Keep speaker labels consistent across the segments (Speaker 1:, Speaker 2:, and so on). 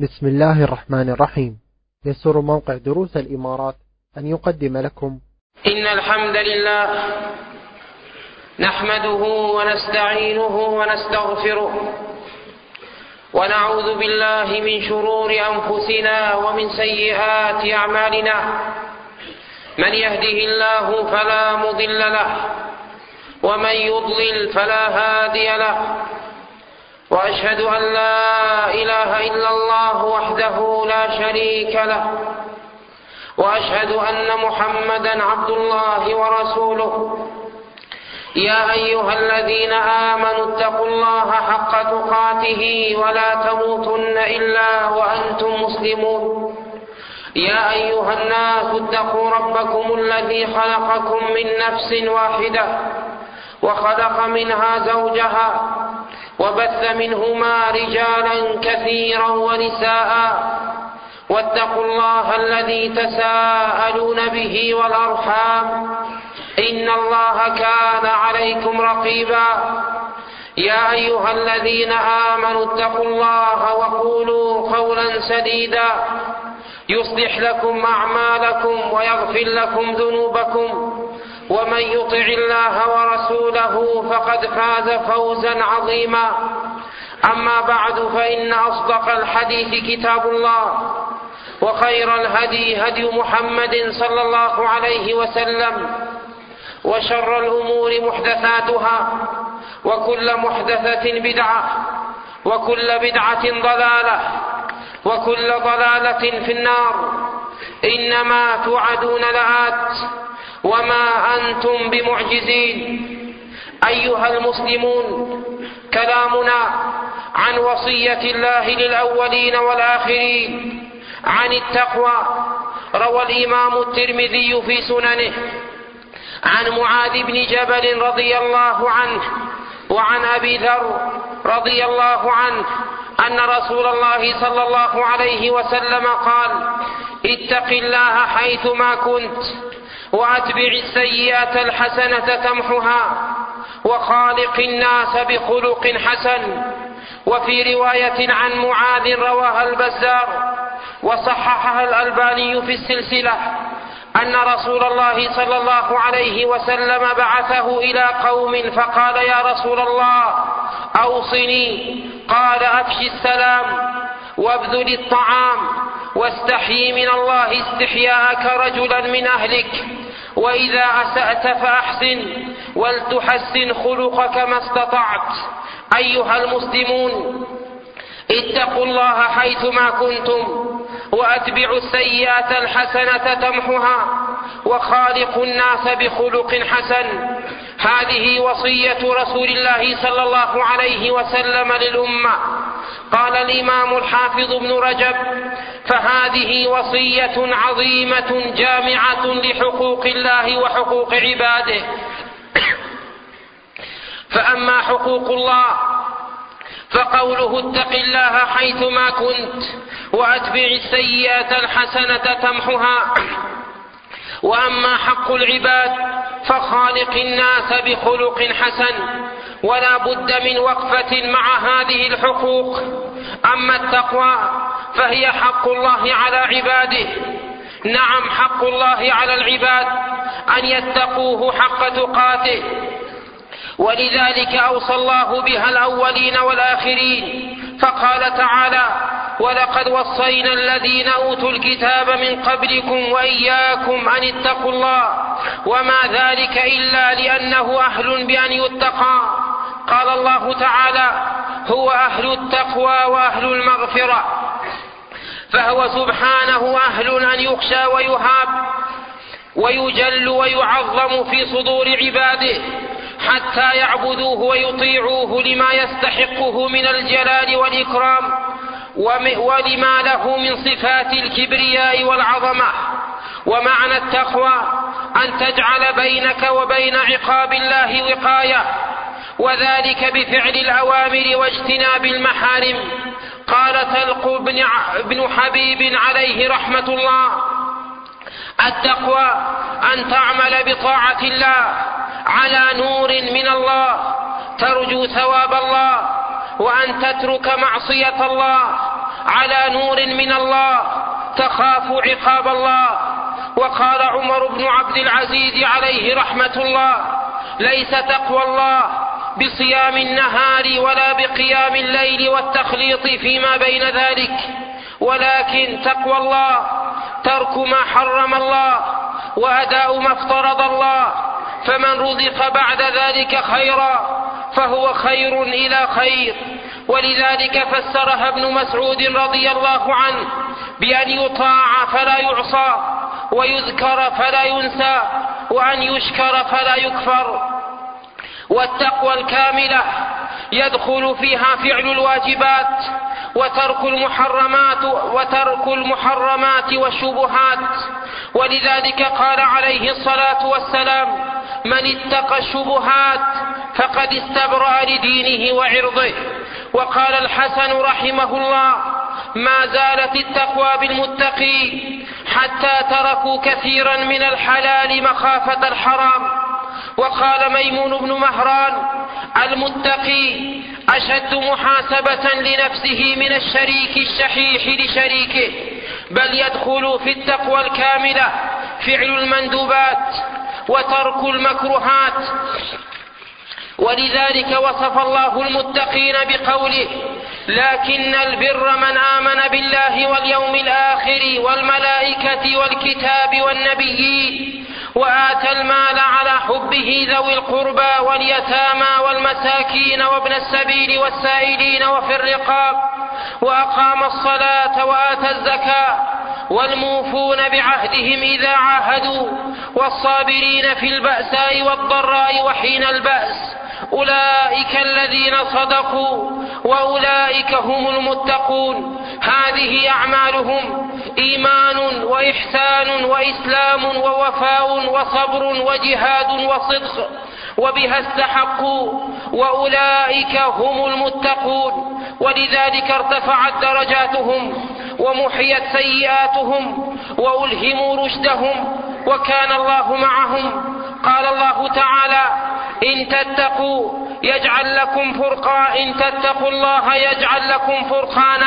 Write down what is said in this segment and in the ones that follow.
Speaker 1: بسم الله الرحمن الرحيم. يسر موقع دروس الإمارات أن يقدم لكم
Speaker 2: إن الحمد لله نحمده ونستعينه ونستغفره ونعوذ بالله من شرور أنفسنا ومن سيئات أعمالنا. من يهده الله فلا مضل له ومن يضلل فلا هادي له، وأشهد أن لا إله إلا الله وحده لا شريك له، وأشهد أن محمدا عبد الله ورسوله. يا أيها الذين آمنوا اتقوا الله حق تقاته ولا تموتن إلا وأنتم مسلمون. يا أيها الناس اتقوا ربكم الذي خلقكم من نفس واحدة وخلق منها زوجها وبث منهما رجالا كثيرا ونساء، واتقوا الله الذي تساءلون به والأرحام إن الله كان عليكم رقيبا. يا أيها الذين آمنوا اتقوا الله وقولوا قولا سديدا يصلح لكم أعمالكم ويغفر لكم ذنوبكم، ومن يطع الله ورسوله فقد فاز فوزا عظيما. أما بعد، فإن أصدق الحديث كتاب الله، وخير الهدي هدي محمد صلى الله عليه وسلم، وشر الأمور محدثاتها، وكل محدثة بدعة، وكل بدعة ضلالة، وكل ضلالة في النار. إنما توعدون لآت وما أنتم بمعجزين. أيها المسلمون، كلامنا عن وصية الله للأولين والآخرين عن التقوى. روى الإمام الترمذي في سننه عن معاذ بن جبل رضي الله عنه وعن أبي ذر رضي الله عنه أن رسول الله صلى الله عليه وسلم قال: اتق الله حيثما كنت، وأتبع السيئة الحسنة تمحها، وخالق الناس بخلق حسن. وفي رواية عن معاذ رواها البزار وصححها الألباني في السلسلة أن رسول الله صلى الله عليه وسلم بعثه إلى قوم فقال: يا رسول الله أوصني. قال: أفش السلام وابذل الطعام واستحيي من الله استحياءك رجلا من أهلك، وإذا أسأت فأحسن ولتحسن خلقك ما استطعت. أيها المسلمون، اتقوا الله حيثما كنتم، وأتبعوا السيئة الحسنة تمحها، وخالقوا الناس بخلق حسن. هذه وصية رسول الله صلى الله عليه وسلم للأمة. قال الإمام الحافظ ابن رجب: فهذه وصية عظيمة جامعة لحقوق الله وحقوق عباده. فأما حقوق الله فقوله: اتق الله حيثما كنت، وأتبع السيئة الحسنة تمحها. وأما حق العباد فخالق الناس بخلق حسن. ولا بد من وقفة مع هذه الحقوق. أما التقوى فهي حق الله على عباده. نعم، حق الله على العباد أن يتقوه حق تقاته، ولذلك أوصى الله بها الأولين والآخرين. فقال تعالى: ولقد وصينا الذين أوتوا الكتاب من قبلكم وإياكم أن اتقوا الله، وما ذلك إلا لأنه أهل بأن يتقى. قال الله تعالى: هو أهل التقوى وأهل المغفرة. فهو سبحانه أهل أن يخشى ويهاب ويجل ويعظم في صدور عباده، حتى يعبدوه ويطيعوه لما يستحقه من الجلال والإكرام، ولما له من صفات الكبرياء والعظمة. ومعنى التقوى أن تجعل بينك وبين عقاب الله وقاية، وذلك بفعل الأوامر واجتناب المحارم. قال طلق بن حبيب عليه رحمة الله: التقوى أن تعمل بطاعة الله على نور من الله ترجو ثواب الله، وأن تترك معصية الله على نور من الله تخاف عقاب الله. وقال عمر بن عبد العزيز عليه رحمة الله: ليس تقوى الله بصيام النهار ولا بقيام الليل والتخليط فيما بين ذلك، ولكن تقوى الله ترك ما حرم الله وأداء ما افترض الله، فمن رزق بعد ذلك خيرا فهو خير إلى خير. ولذلك فسرها ابن مسعود رضي الله عنه بأن يطاع فلا يعصى، ويذكر فلا ينسى، وأن يشكر فلا يكفر. والتقوى الكاملة يدخل فيها فعل الواجبات وترك المحرمات والشبهات. ولذلك قال عليه الصلاة والسلام: من اتقى الشبهات فقد استبرأ لدينه وعرضه. وقال الحسن رحمه الله: ما زالت التقوى بالمتقين حتى تركوا كثيرا من الحلال مخافة الحرام. وقال ميمون بن مهران: المتقي أشد محاسبة لنفسه من الشريك الشحيح لشريكه، بل يدخل في التقوى الكاملة فعل المندوبات وترك المكروهات. ولذلك وصف الله المتقين بقوله: لكن البر من آمن بالله واليوم الآخر والملائكة والكتاب والنبيين وآتى المال على حبه ذوي القربى واليتامى والمساكين وابن السبيل والسائلين وفي الرقاب وأقام الصلاة وآتى الزكاة والموفون بعهدهم إذا عاهدوا والصابرين في البأساء والضراء وحين البأس، أولئك الذين صدقوا وأولئك هم المتقون. هذه أعمالهم: إيمان وإحسان وإسلام ووفاء وصبر وجهاد وصدق، وبها استحقوا، وأولئك هم المتقون. ولذلك ارتفعت درجاتهم ومحيت سيئاتهم وألهموا رشدهم وكان الله معهم. قال الله تعالى: إن تتقوا يجعل لكم فرقانا، إن تتقوا الله يجعل لكم فرقانا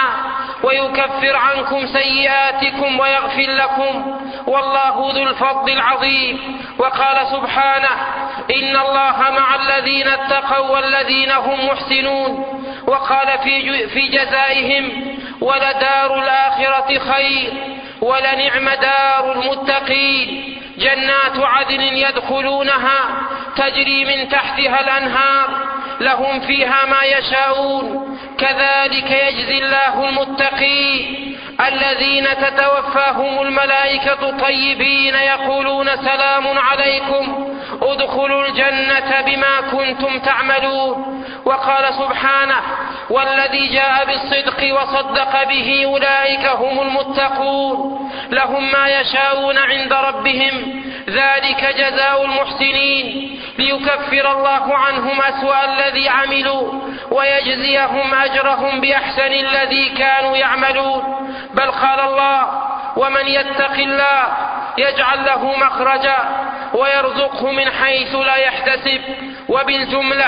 Speaker 2: ويكفر عنكم سيئاتكم ويغفر لكم، والله ذو الفضل العظيم. وقال سبحانه: إن الله مع الذين اتقوا والذين هم محسنون. وقال في جزائهم: ولدار الآخرة خير ولنعم دار المتقين، جنات عدن يدخلونها تجري من تحتها الأنهار لهم فيها ما يشاءون، كذلك يجزي الله المتقين الذين تتوفاهم الملائكة طيبين يقولون: سلام عليكم ادخلوا الجنة بما كنتم تعملون. وقال سبحانه: والذي جاء بالصدق وصدق به أولئك هم المتقون، لهم ما يشاءون عند ربهم، ذلك جزاء المحسنين، ليكفر الله عنهم أسوأ الذي عملوا ويجزيهم أجرهم بأحسن الذي كانوا يعملون. بل قال الله: ومن يتق الله يجعل له مخرجا ويرزقه من حيث لا يحتسب. وبالجملة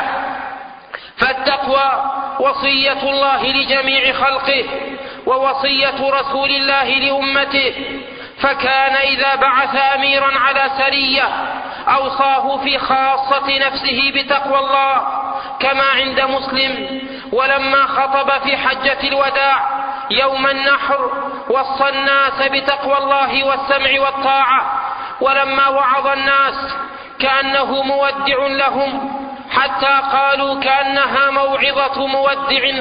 Speaker 2: فالتقوى وصية الله لجميع خلقه ووصية رسول الله لأمته، فكان إذا بعث أميرا على سرية أوصاه في خاصة نفسه بتقوى الله كما عند مسلم. ولما خطب في حجة الوداع يوم النحر وصى الناس بتقوى الله والسمع والطاعة، ولما وعظ الناس كأنه مودع لهم حتى قالوا كأنها موعظة مودع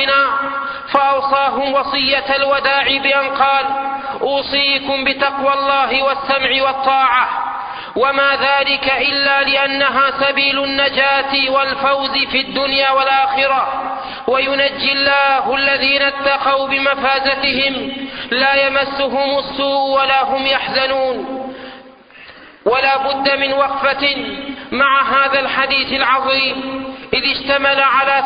Speaker 2: فأوصاهم وصية الوداع بأن قال: أوصيكم بتقوى الله والسمع والطاعة، وما ذلك إلا لأنها سبيل النجاة والفوز في الدنيا والآخرة، وينجي الله الذين اتقوا بمفازتهم لا يمسهم السوء ولا هم يحزنون. ولا بد من وقفة مع هذا الحديث العظيم، إذ اشتمل على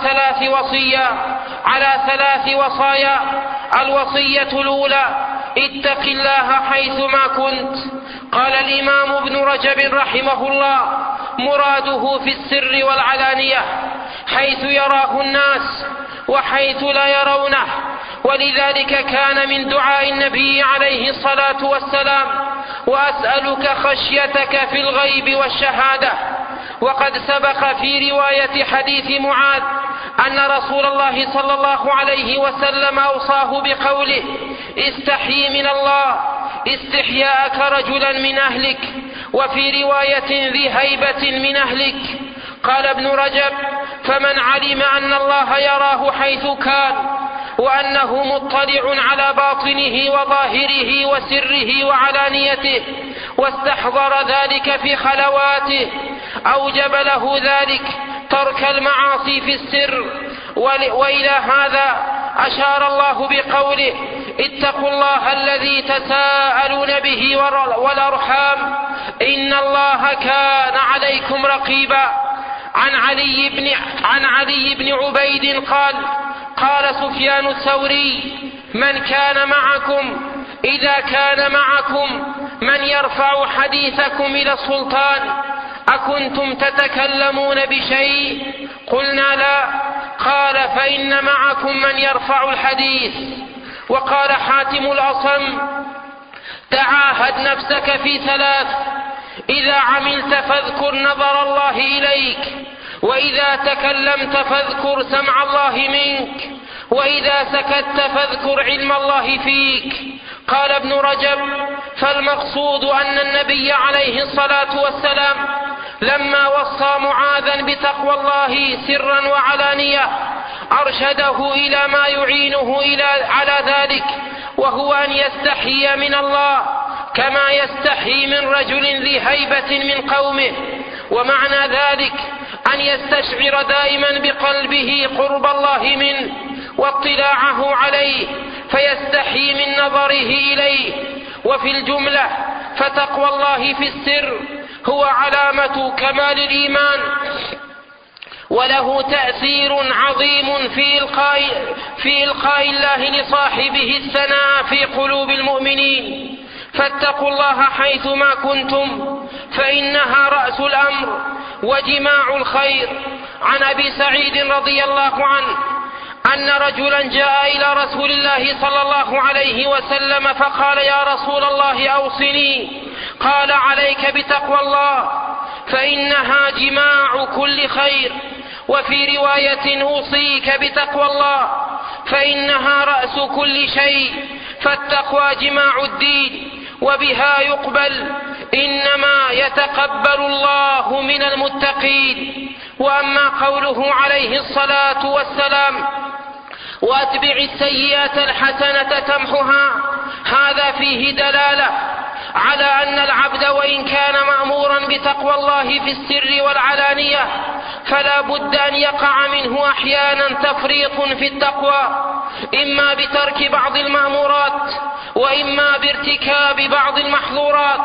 Speaker 2: ثلاث وصايا. الوصية الأولى: اتق الله حيثما كنت. قال الإمام ابن رجب رحمه الله: مراده في السر والعلانية، حيث يراه الناس وحيث لا يرونه، ولذلك كان من دعاء النبي عليه الصلاة والسلام: وأسألك خشيتك في الغيب والشهادة. وقد سبق في رواية حديث معاذ أن رسول الله صلى الله عليه وسلم أوصاه بقوله: استحي من الله استحياءك رجلا من أهلك، وفي رواية ذي هيبة من أهلك. قال ابن رجب: فمن علم أن الله يراه حيث كان، وأنه مطلع على باطنه وظاهره وسره وعلانيته، واستحضر ذلك في خلواته، أوجب له ذلك ترك المعاصي في السر. وإلى هذا أشار الله بقوله: اتقوا الله الذي تساءلون به والأرحام إن الله كان عليكم رقيبا. عن علي بن عبيد قال: قال سفيان الثوري: من كان معكم إذا كان معكم من يرفع حديثكم إلى السلطان أكنتم تتكلمون بشيء؟ قلنا: لا. قال: فإن معكم من يرفع الحديث. وقال حاتم الأصم: تعاهد نفسك في ثلاث: إذا عملت فاذكر نظر الله إليك، وإذا تكلمت فاذكر سمع الله منك، وإذا سكت فاذكر علم الله فيك. قال ابن رجب: فالمقصود أن النبي عليه الصلاة والسلام لما وصى معاذا بتقوى الله سرا وعلانية أرشده إلى ما يعينه على ذلك، وهو أن يستحي من الله كما يستحي من رجل ذي هيبة من قومه. ومعنى ذلك أن يستشعر دائما بقلبه قرب الله منه واطلاعه عليه، فيستحي من نظره إليه. وفي الجملة فتقوى الله في السر هو علامة كمال الإيمان، وله تأثير عظيم في إلقاء الله لصاحبه الثناء في قلوب المؤمنين. فاتقوا الله حيثما كنتم فإنها رأس الأمر وجماع الخير. عن أبي سعيد رضي الله عنه أن رجلا جاء إلى رسول الله صلى الله عليه وسلم فقال: يا رسول الله أوصني. قال: عليك بتقوى الله فإنها جماع كل خير. وفي رواية: أوصيك بتقوى الله فإنها رأس كل شيء. فالتقوى جماع الدين وبها يقبل، إنما يتقبل الله من المتقين. وأما قوله عليه الصلاة والسلام: وأتبع السيئات الحسنة تمحها، هذا فيه دلالة على أن العبد وإن كان مأمورا بتقوى الله في السر والعلانية فلا بد أن يقع منه أحيانا تفريط في التقوى، إما بترك بعض المأمورات وإما بارتكاب بعض المحظورات،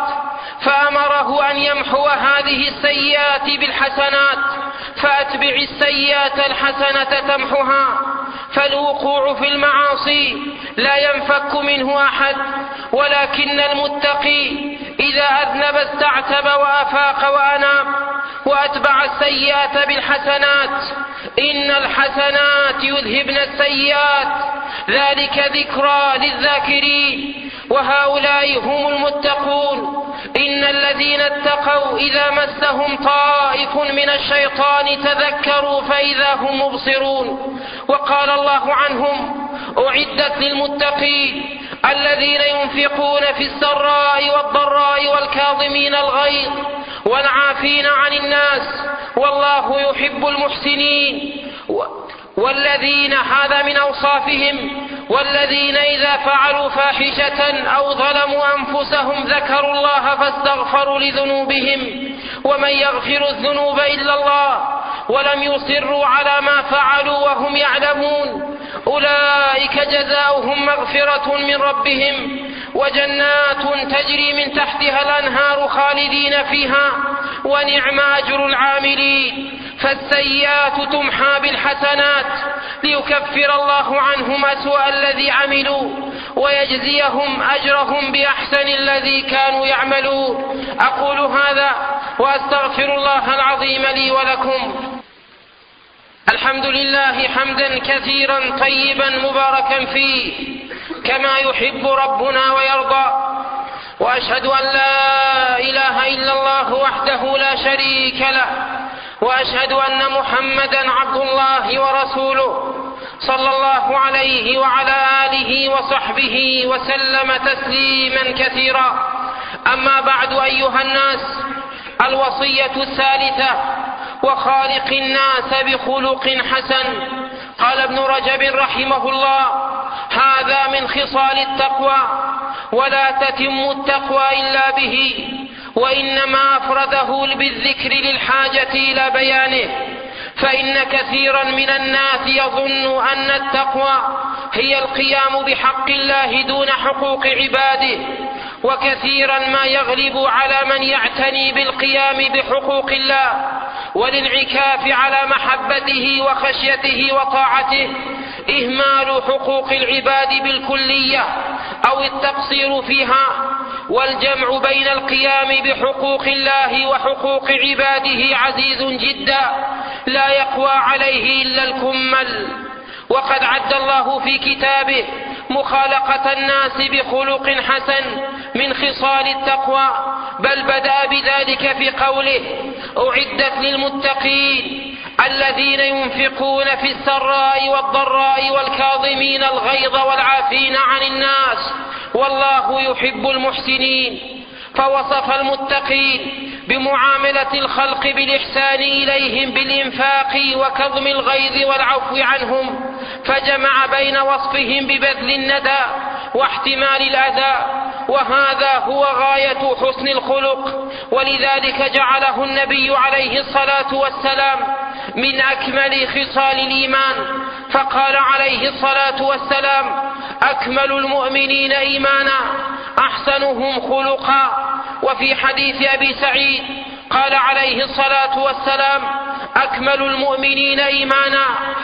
Speaker 2: فأمره أن يمحو هذه السيئات بالحسنات: فأتبع السيئات الحسنة تمحها. فالوقوع في المعاصي لا ينفك منه أحد، ولكن المتقي إذا أذنب استعتب وأفاق وأناب وأتبع السيئات بالحسنات. إن الحسنات يذهبن السيئات، ذلك ذكرى للذاكرين، وهؤلاء هم المتقون. إن الذين اتقوا إذا مسهم طائف من الشيطان تذكروا فإذا هم مبصرون. وقال الله عنهم: أعدت للمتقين الذين ينفقون في السراء والضراء والكاظمين الغيظ والعافين عن الناس والله يحب المحسنين. والذين، هذا من أوصافهم: والذين إذا فعلوا فاحشة أو ظلموا أنفسهم ذكروا الله فاستغفروا لذنوبهم ومن يغفر الذنوب إلا الله ولم يصروا على ما فعلوا وهم يعلمون أولئك جزاؤهم مغفرة من ربهم وجنات تجري من تحتها الأنهار خالدين فيها ونعم أجر العاملين. فالسيئات تمحى بالحسنات ليكفر الله عنهم أسوأ الذي عملوا ويجزيهم أجرهم بأحسن الذي كانوا يعملون. أقول هذا وأستغفر الله العظيم لي ولكم. الحمد لله حمدا كثيرا طيبا مباركا فيه كما يحب ربنا ويرضى، وأشهد أن لا إله إلا الله وحده لا شريك له، وأشهد أن محمدا عبد الله ورسوله صلى الله عليه وعلى آله وصحبه وسلم تسليما كثيرا. أما بعد أيها الناس، الوصية الثالثة: وخالق الناس بخلق حسن. قال ابن رجب رحمه الله: هذا من خصال التقوى، ولا تتم التقوى إلا به، وإنما أفرده بالذكر للحاجة إلى بيانه، فإن كثيرا من الناس يظن أن التقوى هي القيام بحق الله دون حقوق عباده، وكثيرا ما يغلب على من يعتني بالقيام بحقوق الله والانعكاف على محبته وخشيته وطاعته إهمال حقوق العباد بالكلية أو التقصير فيها. والجمع بين القيام بحقوق الله وحقوق عباده عزيز جدا، لا يقوى عليه إلا الكمل. وقد عد الله في كتابه مخالقة الناس بخلق حسن من خصال التقوى، بل بدأ بذلك في قوله: أعدت للمتقين الذين ينفقون في السراء والضراء والكاظمين الغيظ والعافين عن الناس والله يحب المحسنين. فوصف المتقين بمعاملة الخلق بالإحسان إليهم بالإنفاق وكظم الغيظ والعفو عنهم، فجمع بين وصفهم ببذل الندى واحتمال الأذى، وهذا هو غاية حسن الخلق. ولذلك جعله النبي عليه الصلاة والسلام من أكمل خصال الإيمان، فقال عليه الصلاة والسلام: أكمل المؤمنين إيمانا أحسنهم خلقا. وفي حديث أبي سعيد قال عليه الصلاة والسلام: أكمل المؤمنين إيمانا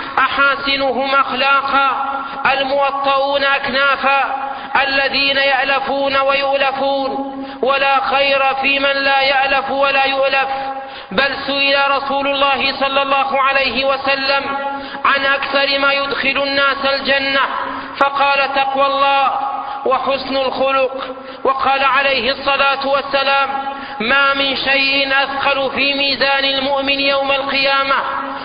Speaker 2: أحاسنهم أخلاقا، الموطؤون أكنافا، الذين يألفون ويؤلفون، ولا خير في من لا يألف ولا يؤلف. بل سئل رسول الله صلى الله عليه وسلم عن أكثر ما يدخل الناس الجنة، فقال: تقوى الله وحسن الخلق. وقال عليه الصلاة والسلام: ما من شيء أثقل في ميزان المؤمن يوم القيامة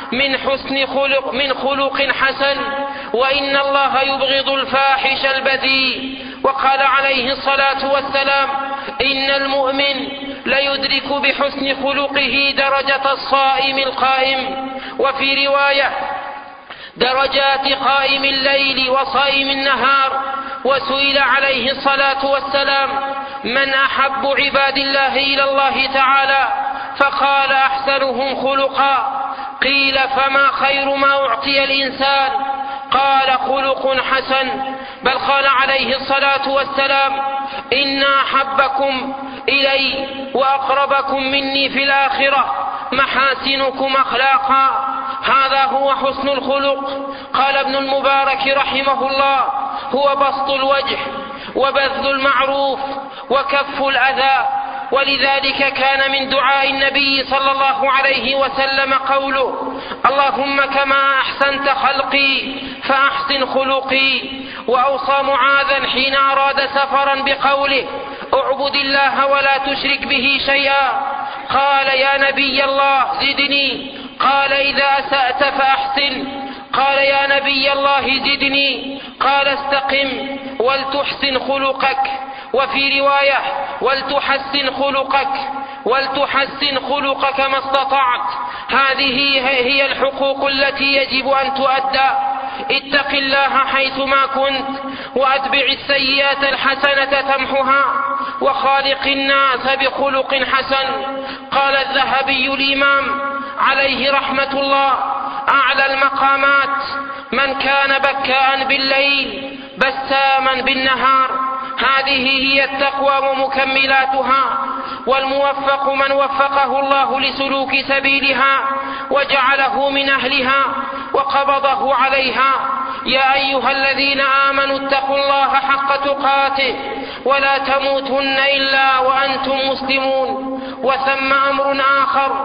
Speaker 2: من خلق حسن، وإن الله يبغض الفاحش البذيء. وقال عليه الصلاة والسلام: إن المؤمن ليدرك بحسن خلقه درجة الصائم القائم، وفي رواية: درجات قائم الليل وصائم النهار. وسئل عليه الصلاة والسلام: من أحب عباد الله إلى الله تعالى؟ فقال: أحسنهم خلقا. قيل: فما خير ما أعطي الإنسان؟ قال: خلق حسن. بل قال عليه الصلاة والسلام: إن أحبكم إلي وأقربكم مني في الآخرة محاسنكم أخلاقا. هذا هو حسن الخلق. قال ابن المبارك رحمه الله: هو بسط الوجه وبذل المعروف وكف الأذى. ولذلك كان من دعاء النبي صلى الله عليه وسلم قوله: اللهم كما أحسنت خلقي فأحسن خلقي. وأوصى معاذا حين أراد سفرا بقوله: اعبد الله ولا تشرك به شيئا. قال: يا نبي الله زدني. قال: إذا أسأت فأحسن. قال: يا نبي الله زدني. قال: استقم ولتحسن خلقك. وفي رواية: ولتحسن خلقك ما استطعت. هذه هي الحقوق التي يجب أن تؤدى. اتق الله حيثما كنت، وأتبع السيئات الحسنة تمحها، وخالق الناس بخلق حسن. قال الذهبي الإمام عليه رحمة الله: أعلى المقامات من كان بكاء بالليل بساما بالنهار. هذه هي التقوى ومكملاتها. والموفق من وفقه الله لسلوك سبيلها وجعله من أهلها وقبضه عليها. يا أيها الذين آمنوا اتقوا الله حق تقاته ولا تموتن إلا وأنتم مسلمون. وثم أمر آخر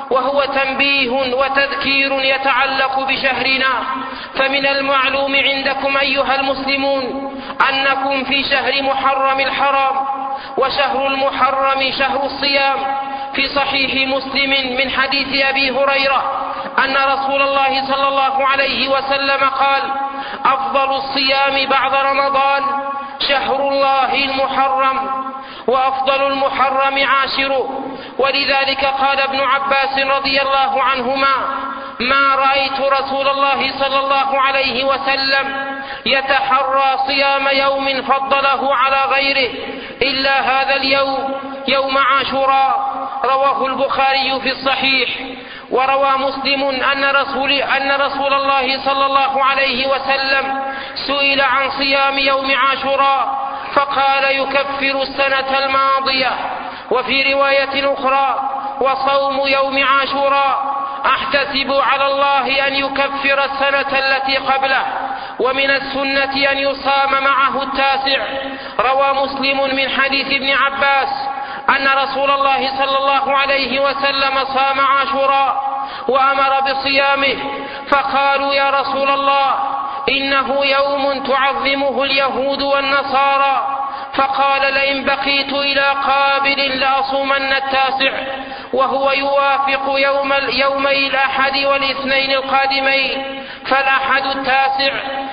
Speaker 2: وهو تنبيه وتذكير يتعلق بشهرنا. فمن المعلوم عندكم أيها المسلمون أنكم في شهر محرم الحرام، وشهر المحرم شهر الصيام. في صحيح مسلم من حديث أبي هريرة أن رسول الله صلى الله عليه وسلم قال: أفضل الصيام بعد رمضان شهر الله المحرم، وأفضل المحرم عاشره. ولذلك قال ابن عباس رضي الله عنهما: ما رأيت رسول الله صلى الله عليه وسلم يتحرى صيام يوم فضله على غيره إلا هذا اليوم، يوم عاشوراء. رواه البخاري في الصحيح. وروى مسلم أن رسول الله صلى الله عليه وسلم سئل عن صيام يوم عاشوراء فقال: يكفر السنة الماضية. وفي رواية أخرى: وصوم يوم عاشوراء أحتسب على الله أن يكفر السنة التي قبله. ومن السنة أن يصام معه التاسع. روى مسلم من حديث ابن عباس أن رسول الله صلى الله عليه وسلم صام عاشوراء وأمر بصيامه، فقالوا: يا رسول الله إنه يوم تعظمه اليهود والنصارى. فقال: لئن بقيت إلى قابل لأصومن التاسع، وهو يوافق يومي الأحد والاثنين القادمين، فالأحد التاسع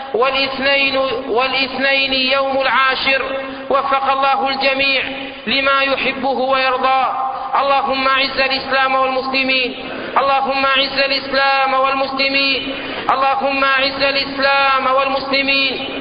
Speaker 2: والاثنين يوم العاشر. وفق الله الجميع لما يحبه ويرضاه. اللهم أعز الإسلام والمسلمين، اللهم أعز الإسلام والمسلمين، اللهم أعز الإسلام والمسلمين،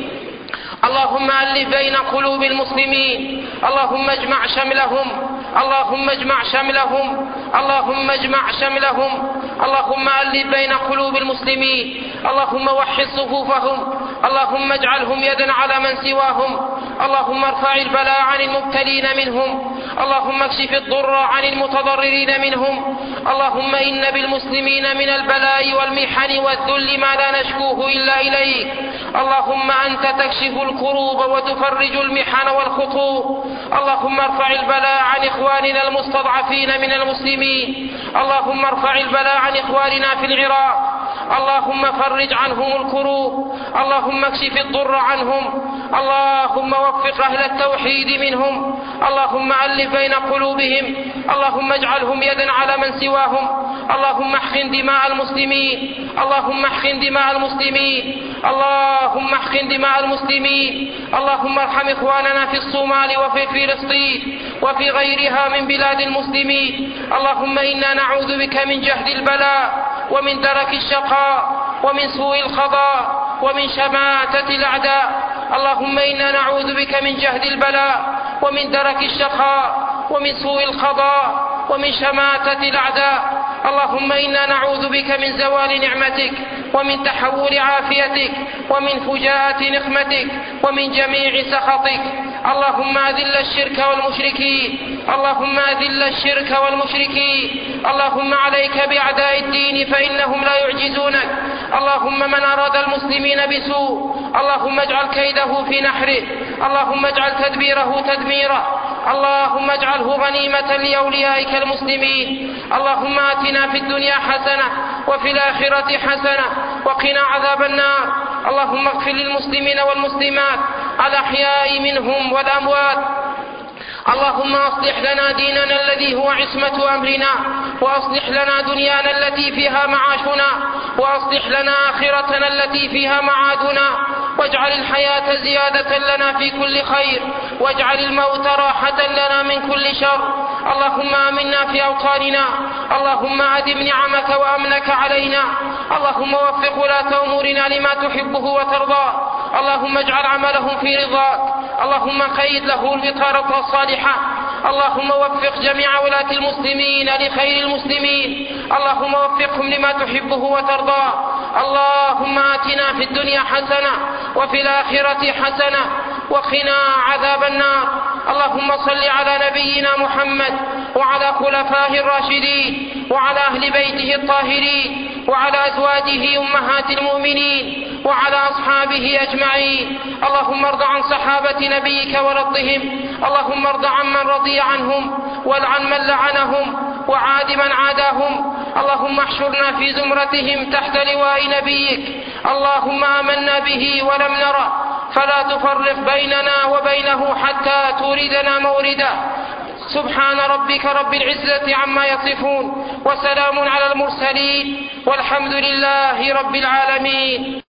Speaker 2: اللهم ألف بين قلوب المسلمين، اللهم اجمع شملهم، اللهم اجمع شملهم، اللهم اجمع شملهم، اللهم ألف بين قلوب المسلمين، اللهم وحد صفوفهم، اللهم اجعلهم يدا على من سواهم، اللهم ارفع البلاء عن المبتلين منهم، اللهم اكشف الضر عن المتضررين منهم. اللهم إن بالمسلمين من البلاء والمحن والذل ما لا نشكوه إلا إليك. اللهم أنت تكشف الكروب وتفرج المحن والخطوب. اللهم ارفع البلاء عن إخواننا المستضعفين من المسلمين، اللهم ارفع البلاء عن إخواننا في العراق، اللهم فرج عنهم الكروب، اللهم اكشف الضر عنهم، اللهم وفق أهل التوحيد منهم، اللهم ألف بين قلوبهم، اللهم اجعلهم يدا على من سواهم. اللهم احقن دماء المسلمين، اللهم احقن دماء المسلمين، اللهم احقن دماء المسلمين. اللهم ارحم إخواننا في الصومال وفي فلسطين وفي غيرها من بلاد المسلمين. اللهم إنا نعوذ بك من جهد البلاء ومن درك الشقاء ومن سوء القضاء ومن شماتة الأعداء. اللهم إنا نعوذ بك من جهد البلاء ومن درك الشقاء ومن سوء القضاء ومن شماتة الأعداء. اللهم إنا نعوذ بك من زوال نعمتك ومن تحول عافيتك ومن فجاءة نقمتك ومن جميع سخطك. اللهم أذل الشرك والمشركين، اللهم أذل الشرك والمشركين. اللهم عليك بأعداء الدين فإنهم لا يعجزونك. اللهم من أراد المسلمين بسوء اللهم اجعل كيده في نحره، اللهم اجعل تدبيره تدميره، اللهم اجعله غنيمة لأوليائك المسلمين. اللهم آتنا في الدنيا حسنة وفي الآخرة حسنة وقنا عذاب النار. اللهم اغفر للمسلمين والمسلمات الأحياء منهم والأموات. اللهم أصلح لنا ديننا الذي هو عصمة أمرنا، وأصلح لنا دنيانا التي فيها معاشنا، وأصلح لنا آخرتنا التي فيها معادنا، واجعل الحياة زيادة لنا في كل خير، واجعل الموت راحة لنا من كل شر. اللهم آمنا في أوطاننا، اللهم أدم نعمك وأمنك علينا، اللهم وفق ولاة أمورنا لما تحبه وترضاه، اللهم اجعل عملهم في رضاك، اللهم قيد له البطانة الصالحة، اللهم وفق جميع ولاة المسلمين لخير المسلمين، اللهم وفقهم لما تحبه وترضاه. اللهم آتنا في الدنيا حسنة وفي الآخرة حسنة وقنا عذاب النار. اللهم صل على نبينا محمد وعلى خلفائه الراشدين وعلى أهل بيته الطاهرين وعلى أزواجه أمهات المؤمنين وعلى أصحابه أجمعين. اللهم ارض عن صحابة نبيك ورضهم، اللهم ارض عن من رضي عنهم والعن من لعنهم وعاد من عاداهم. اللهم احشرنا في زمرتهم تحت لواء نبيك. اللهم آمنا به ولم نره، فلا تفرق بيننا وبينه حتى توردنا مورده. سبحان ربك رب العزة عما يصفون، وسلام على المرسلين، والحمد لله رب العالمين.